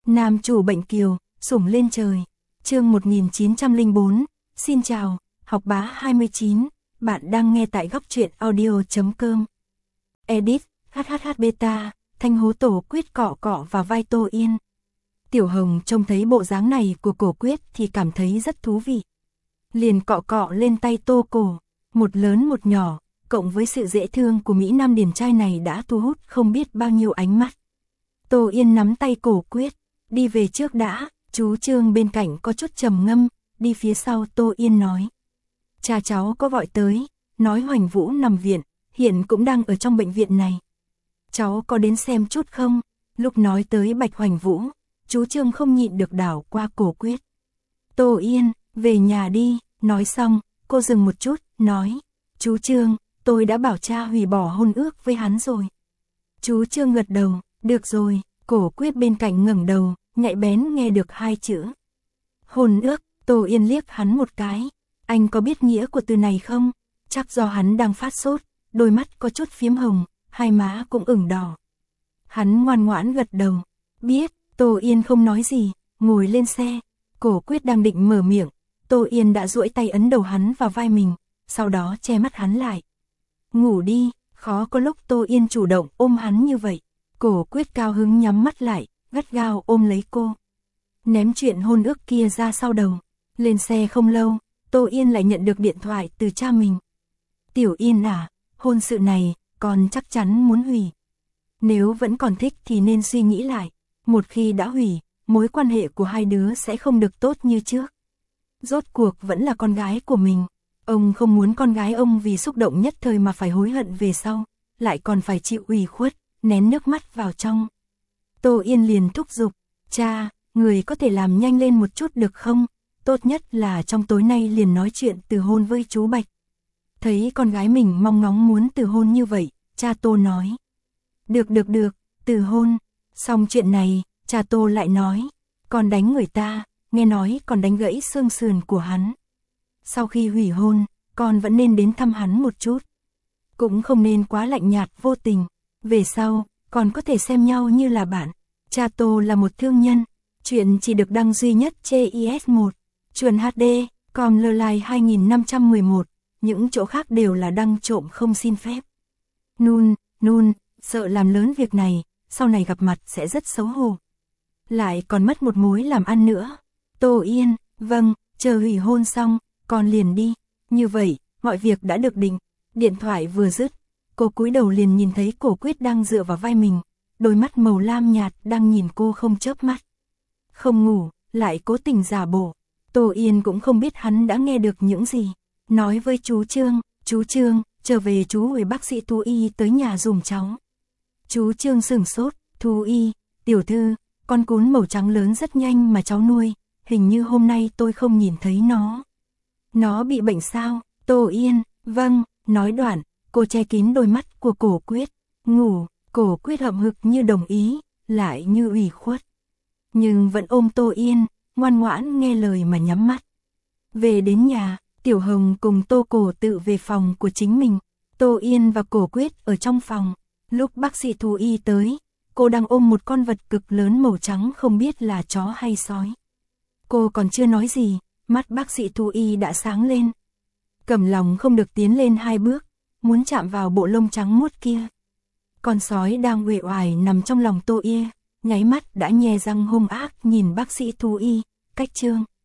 Nam chủ bệnh kiều, sủng lên trời. Chương 1904. Xin chào, học bá 29. Bạn đang nghe tại góc truyện audio.com. Edit, hhh beta, Thanh hố tổ quyết cọ cọ vào vai Tô Yên. Tiểu Hồng trông thấy bộ dáng này của cổ quyết thì cảm thấy rất thú vị. Liền cọ cọ lên tay Tô cổ, một lớn một nhỏ, cộng với sự dễ thương của Mỹ Nam điển trai này đã thu hút không biết bao nhiêu ánh mắt. Tô Yên nắm tay cổ quyết, đi về trước đã, chú Trương bên cạnh có chút trầm ngâm, đi phía sau Tô Yên nói. Cha cháu có gọi tới, nói Hoành Vũ nằm viện, hiện cũng đang ở trong bệnh viện này. Cháu có đến xem chút không? Lúc nói tới Bạch Hoành Vũ, chú Trương không nhịn được đảo qua cổ quyết. Tô Yên, về nhà đi, nói xong, cô dừng một chút, nói. Chú Trương, tôi đã bảo cha hủy bỏ hôn ước với hắn rồi. Chú Trương gật đầu, được rồi, cổ quyết bên cạnh ngẩng đầu, nhạy bén nghe được hai chữ. Hôn ước, Tô Yên liếc hắn một cái. Anh có biết nghĩa của từ này không? Chắc do hắn đang phát sốt, đôi mắt có chút phiếm hồng, hai má cũng ửng đỏ. Hắn ngoan ngoãn gật đầu. Biết, Tô Yên không nói gì, ngồi lên xe. Cổ quyết đang định mở miệng, Tô Yên đã duỗi tay ấn đầu hắn vào vai mình, sau đó che mắt hắn lại. Ngủ đi, khó có lúc Tô Yên chủ động ôm hắn như vậy. Cổ quyết cao hứng nhắm mắt lại, gắt gao ôm lấy cô. Ném chuyện hôn ước kia ra sau đầu. Lên xe không lâu, Tô Yên lại nhận được điện thoại từ cha mình. Tiểu Yên à, hôn sự này, con chắc chắn muốn hủy. Nếu vẫn còn thích thì nên suy nghĩ lại. Một khi đã hủy, mối quan hệ của hai đứa sẽ không được tốt như trước. Rốt cuộc vẫn là con gái của mình. Ông không muốn con gái ông vì xúc động nhất thời mà phải hối hận về sau, lại còn phải chịu ủy khuất, nén nước mắt vào trong. Tô Yên liền thúc giục, cha, người có thể làm nhanh lên một chút được không? Tốt nhất là trong tối nay liền nói chuyện từ hôn với chú Bạch. Thấy con gái mình mong ngóng muốn từ hôn như vậy, cha Tô nói. Được, từ hôn. Xong chuyện này, cha Tô lại nói, còn đánh người ta, nghe nói còn đánh gãy xương sườn của hắn. Sau khi hủy hôn, con vẫn nên đến thăm hắn một chút. Cũng không nên quá lạnh nhạt vô tình. Về sau, còn có thể xem nhau như là bạn. Cha Tô là một thương nhân. Chuyện chỉ được đăng duy nhất trên IS1. Chuẩn HD, com Lline 2511. Những chỗ khác đều là đăng trộm không xin phép. Nun, sợ làm lớn việc này, sau này gặp mặt sẽ rất xấu hổ. Lại còn mất một mối làm ăn nữa. Tô Yên, vâng, chờ hủy hôn xong, con liền đi. Như vậy, mọi việc đã được định. Điện thoại vừa dứt, cô cúi đầu liền nhìn thấy cổ quyết đang dựa vào vai mình. Đôi mắt màu lam nhạt đang nhìn cô không chớp mắt. Không ngủ, lại cố tình giả bộ. Tô Yên cũng không biết hắn đã nghe được những gì. Nói với chú Trương, trở về chú hủy bác sĩ thú y tới nhà dùm cháu. Chú Trương sửng sốt, thú y, tiểu thư, con cún màu trắng lớn rất nhanh mà cháu nuôi, hình như hôm nay tôi không nhìn thấy nó. Nó bị bệnh sao? Tô Yên, vâng, nói đoạn, cô che kín đôi mắt của cổ quyết. Ngủ, cổ quyết hậm hực như đồng ý, lại như ủy khuất. Nhưng vẫn ôm Tô Yên, ngoan ngoãn nghe lời mà nhắm mắt. Về đến nhà, Tiểu Hồng cùng Tô Cổ tự về phòng của chính mình. Tô Yên và cổ quyết ở trong phòng. Lúc bác sĩ thú y tới, cô đang ôm một con vật cực lớn màu trắng không biết là chó hay sói. Cô còn chưa nói gì, mắt bác sĩ thú y đã sáng lên. Cầm lòng không được tiến lên hai bước, muốn chạm vào bộ lông trắng muốt kia. Con sói đang uể oải nằm trong lòng Tô Yên, nháy mắt đã nhe răng hung ác nhìn bác sĩ thú y, cách Trương.